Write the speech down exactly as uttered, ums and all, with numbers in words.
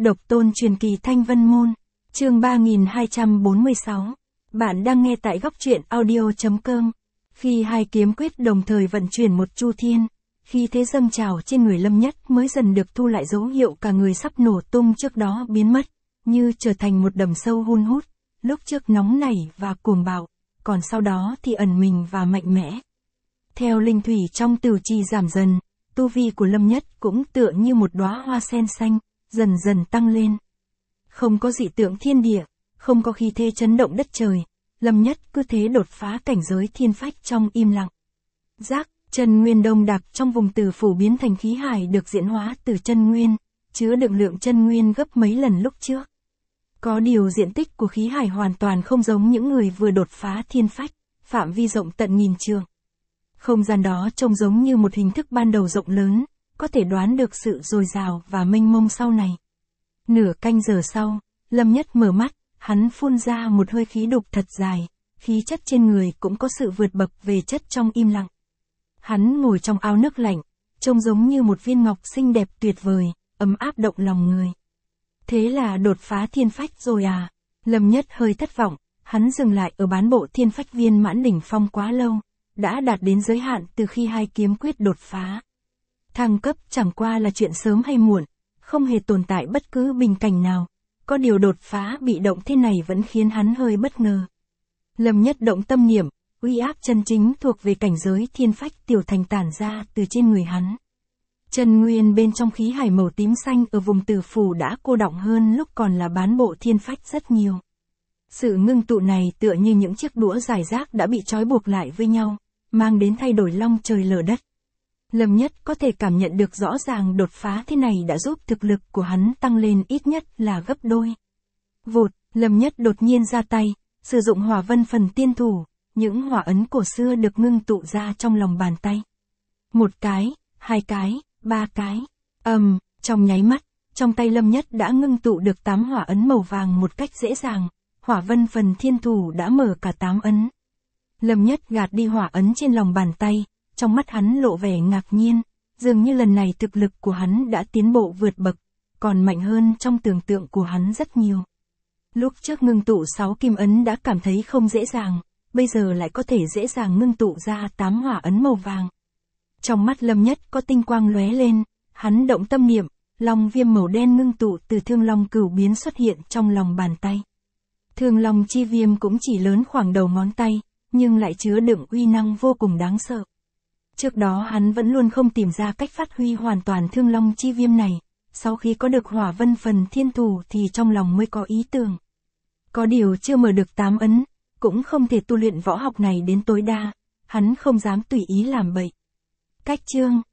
Độc tôn truyền kỳ Thanh Vân Môn, chương ba nghìn hai trăm bốn mươi sáu. Bạn đang nghe tại góc truyện audio.com. Khi hai kiếm quyết đồng thời vận chuyển một chu thiên, khi thế dâng trào trên người Lâm Nhất mới dần được thu lại, dấu hiệu cả người sắp nổ tung trước đó biến mất, như trở thành một đầm sâu hun hút, lúc trước nóng nảy và cuồng bạo, còn sau đó thì ẩn mình và mạnh mẽ. Theo linh thủy trong tửu trì giảm dần, tu vi của Lâm Nhất cũng tựa như một đóa hoa sen xanh, dần dần tăng lên. Không có dị tượng thiên địa, không có khí thế chấn động đất trời, Lâm Nhất cứ thế đột phá cảnh giới thiên phách trong im lặng. Giác, chân nguyên đông đặc trong vùng tử phủ biến thành khí hải được diễn hóa từ chân nguyên, chứa đựng lượng chân nguyên gấp mấy lần lúc trước. Có điều diện tích của khí hải hoàn toàn không giống những người vừa đột phá thiên phách, phạm vi rộng tận nghìn trượng. Không gian đó trông giống như một hình thức ban đầu rộng lớn, có thể đoán được sự dồi dào và mênh mông sau này. Nửa canh giờ sau, Lâm Nhất mở mắt, hắn phun ra một hơi khí đục thật dài, khí chất trên người cũng có sự vượt bậc về chất trong im lặng. Hắn ngồi trong ao nước lạnh, trông giống như một viên ngọc xinh đẹp tuyệt vời, ấm áp động lòng người. Thế là đột phá thiên phách rồi à? Lâm Nhất hơi thất vọng, hắn dừng lại ở bán bộ thiên phách viên mãn đỉnh phong quá lâu, đã đạt đến giới hạn từ khi hai kiếm quyết đột phá. Thăng cấp chẳng qua là chuyện sớm hay muộn, không hề tồn tại bất cứ bình cảnh nào, có điều đột phá bị động thế này vẫn khiến hắn hơi bất ngờ. Lâm Nhất động tâm niệm, uy áp chân chính thuộc về cảnh giới thiên phách tiểu thành tản ra từ trên người hắn. Chân nguyên bên trong khí hải màu tím xanh ở vùng tử phủ đã cô đọng hơn lúc còn là bán bộ thiên phách rất nhiều. Sự ngưng tụ này tựa như những chiếc đũa giải rác đã bị trói buộc lại với nhau, mang đến thay đổi long trời lở đất. Lâm Nhất có thể cảm nhận được rõ ràng đột phá thế này đã giúp thực lực của hắn tăng lên ít nhất là gấp đôi. Vụt, Lâm Nhất đột nhiên ra tay, sử dụng hỏa vân phần tiên thủ, những hỏa ấn cổ xưa được ngưng tụ ra trong lòng bàn tay. Một cái, hai cái, ba cái, ầm, um, trong nháy mắt, trong tay Lâm Nhất đã ngưng tụ được tám hỏa ấn màu vàng một cách dễ dàng, hỏa vân phần thiên thủ đã mở cả tám ấn. Lâm Nhất gạt đi hỏa ấn trên lòng bàn tay, trong mắt hắn lộ vẻ ngạc nhiên, dường như lần này thực lực của hắn đã tiến bộ vượt bậc, còn mạnh hơn trong tưởng tượng của hắn rất nhiều. Lúc trước ngưng tụ sáu kim ấn đã cảm thấy không dễ dàng, bây giờ lại có thể dễ dàng ngưng tụ ra tám hỏa ấn màu vàng. Trong mắt Lâm Nhất có tinh quang lóe lên, hắn động tâm niệm, long viêm màu đen ngưng tụ từ thương long cửu biến xuất hiện trong lòng bàn tay. Thương long chi viêm cũng chỉ lớn khoảng đầu ngón tay, nhưng lại chứa đựng uy năng vô cùng đáng sợ. Trước đó hắn vẫn luôn không tìm ra cách phát huy hoàn toàn thương long chi viêm này, sau khi có được hỏa vân phần thiên thủ thì trong lòng mới có ý tưởng. Có điều chưa mở được tám ấn, cũng không thể tu luyện võ học này đến tối đa, hắn không dám tùy ý làm bậy. Cách chương,